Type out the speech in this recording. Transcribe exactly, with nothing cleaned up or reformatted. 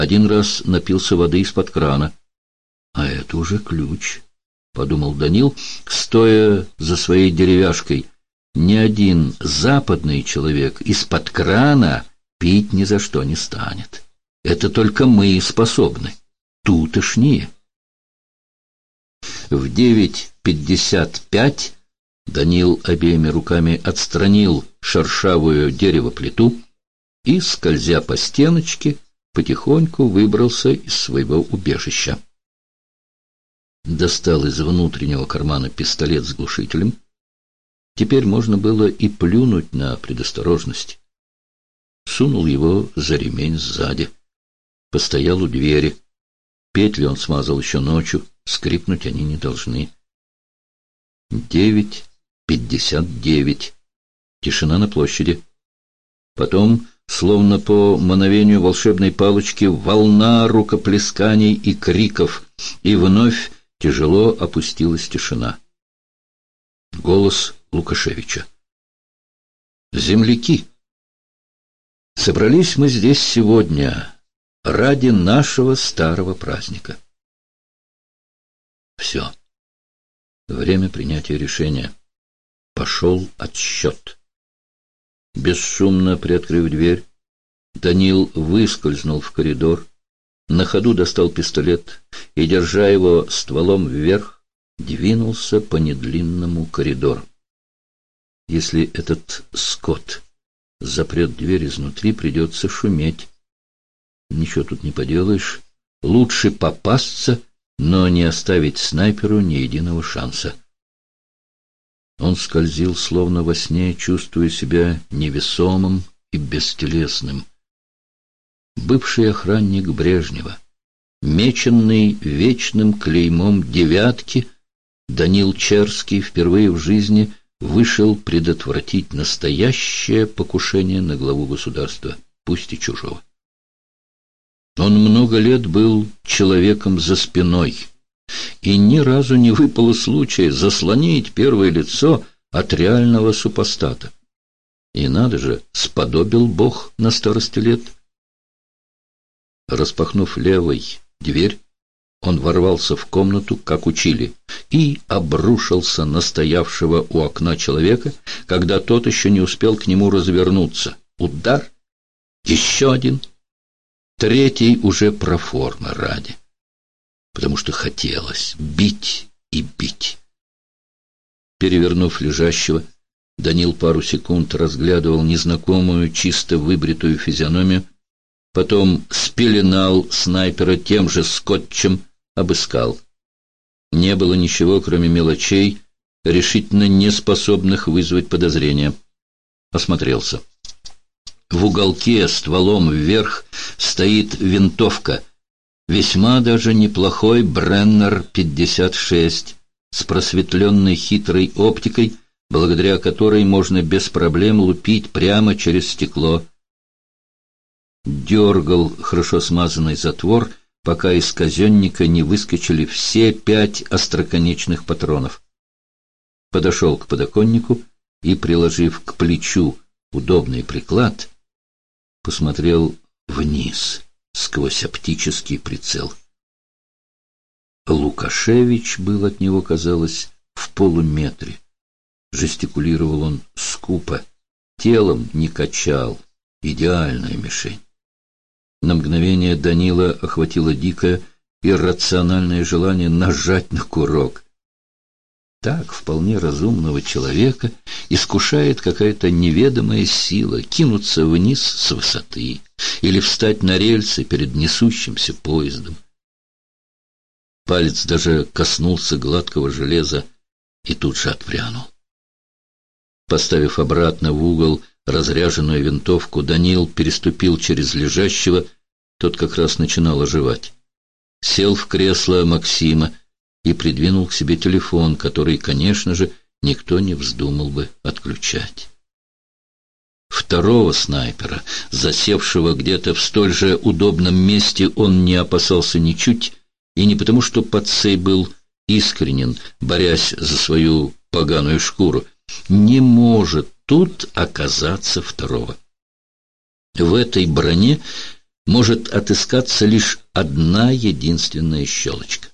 один раз напился воды из-под крана. А это уже ключ, — подумал Данил, стоя за своей деревяшкой. Ни один западный человек из-под крана пить ни за что не станет. Это только мы способны, тутошние. В девять пятьдесят пять Данил обеими руками отстранил шершавую деревоплиту и, скользя по стеночке, потихоньку выбрался из своего убежища. Достал из внутреннего кармана пистолет с глушителем. Теперь можно было и плюнуть на предосторожность. Сунул его за ремень сзади. Постоял у двери. Петли он смазал еще ночью, скрипнуть они не должны. Девять пятьдесят девять. Тишина на площади. Потом, словно по мановению волшебной палочки, волна рукоплесканий и криков, и вновь тяжело опустилась тишина. Голос Лукашевича. «Земляки, собрались мы здесь сегодня ради нашего старого праздника». Все. Время принятия решения. Пошел отсчет. Бесшумно приоткрыв дверь, Данил выскользнул в коридор, на ходу достал пистолет и, держа его стволом вверх, двинулся по недлинному коридору. Если этот скот запрет дверь изнутри, придется шуметь. Ничего тут не поделаешь. Лучше попасться, но не оставить снайперу ни единого шанса. Он скользил, словно во сне, чувствуя себя невесомым и бестелесным. Бывший охранник Брежнева, меченный вечным клеймом девятки, Данил Черский впервые в жизни вышел предотвратить настоящее покушение на главу государства, пусть и чужого. Он много лет был человеком за спиной, и ни разу не выпало случая заслонить первое лицо от реального супостата. И надо же, сподобил Бог на старости лет. Распахнув левой дверь, он ворвался в комнату, как учили, и обрушился на стоявшего у окна человека, когда тот еще не успел к нему развернуться. Удар, еще один, третий уже проформы ради, потому что хотелось бить и бить. Перевернув лежащего, Данил пару секунд разглядывал незнакомую, чисто выбритую физиономию, потом спеленал снайпера тем же скотчем, обыскал. Не было ничего, кроме мелочей, решительно не способных вызвать подозрения. Осмотрелся. В уголке стволом вверх стоит винтовка, весьма даже неплохой Бреннер пятьдесят шесть с просветленной хитрой оптикой, благодаря которой можно без проблем лупить прямо через стекло. Дергал хорошо смазанный затвор, пока из казенника не выскочили все пять остроконечных патронов. Подошел к подоконнику и, приложив к плечу удобный приклад, посмотрел вниз сквозь оптический прицел. Лукашевич был от него, казалось, в полуметре. Жестикулировал он скупо, телом не качал. Идеальная мишень. На мгновение Данила охватило дикое, иррациональное желание нажать на курок. Так вполне разумного человека искушает какая-то неведомая сила кинуться вниз с высоты или встать на рельсы перед несущимся поездом. Палец даже коснулся гладкого железа и тут же отпрянул. Поставив обратно в угол разряженную винтовку, Данил переступил через лежащего, тот как раз начинал оживать. Сел в кресло Максима и придвинул к себе телефон, который, конечно же, никто не вздумал бы отключать. Второго снайпера, засевшего где-то в столь же удобном месте, он не опасался ничуть, и не потому, что Пацей был искренен, борясь за свою поганую шкуру. Не может тут оказаться второго. В этой броне может отыскаться лишь одна единственная щелочка.